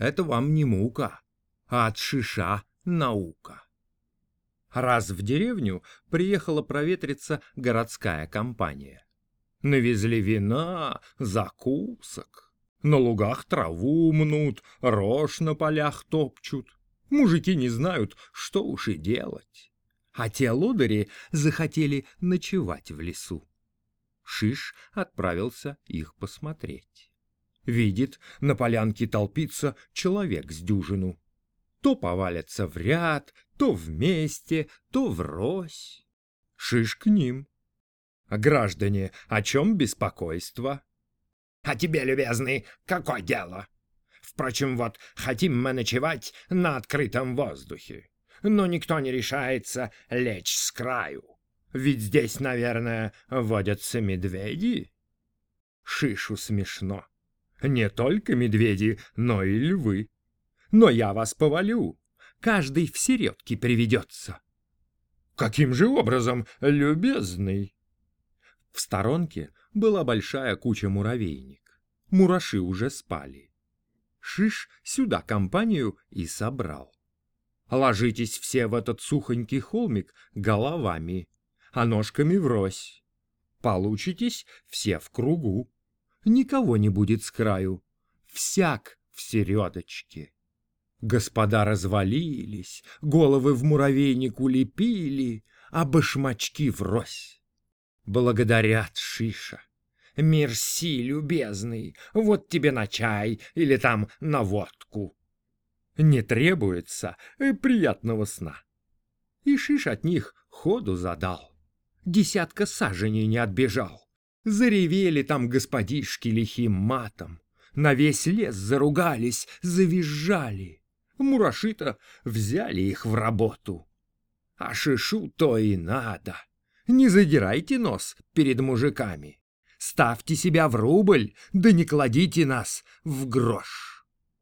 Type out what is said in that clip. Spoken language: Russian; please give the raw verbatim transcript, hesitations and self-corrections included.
Это вам не мука, а от шиша наука. Раз в деревню приехала проветриться городская компания. Навезли вина, закусок. На лугах траву мнут, рожь на полях топчут. Мужики не знают, что уж и делать. А те лодыри захотели ночевать в лесу. Шиш отправился их посмотреть. Видит, на полянке толпится человек с дюжину. То повалятся в ряд, то вместе, то врозь. Шиш к ним. Граждане, о чем беспокойство? А тебе, любезный, какое дело? Впрочем, вот хотим мы ночевать на открытом воздухе, но никто не решается лечь с краю. Ведь здесь, наверное, водятся медведи. Шишу смешно. Не только медведи, но и львы. Но я вас повалю. Каждый в середке приведется. Каким же образом, любезный? В сторонке была большая куча муравейник. Мураши уже спали. Шиш сюда компанию и собрал. Ложитесь все в этот сухонький холмик головами, а ножками врозь. Получитесь все в кругу. Никого не будет с краю. Всяк в середочке. Господа развалились, головы в муравейник улепили, а башмачки врозь. Благодарят Шиша. Мерси, любезный, вот тебе на чай или там на водку. Не требуется приятного сна. И Шиш от них ходу задал. Десятка саженей не отбежал. Заревели там господишки лихим матом. На весь лес заругались, завизжали. Мураши-то взяли их в работу. А Шишу то и надо. Не задирайте нос перед мужиками. Ставьте себя в рубль, да не кладите нас в грош.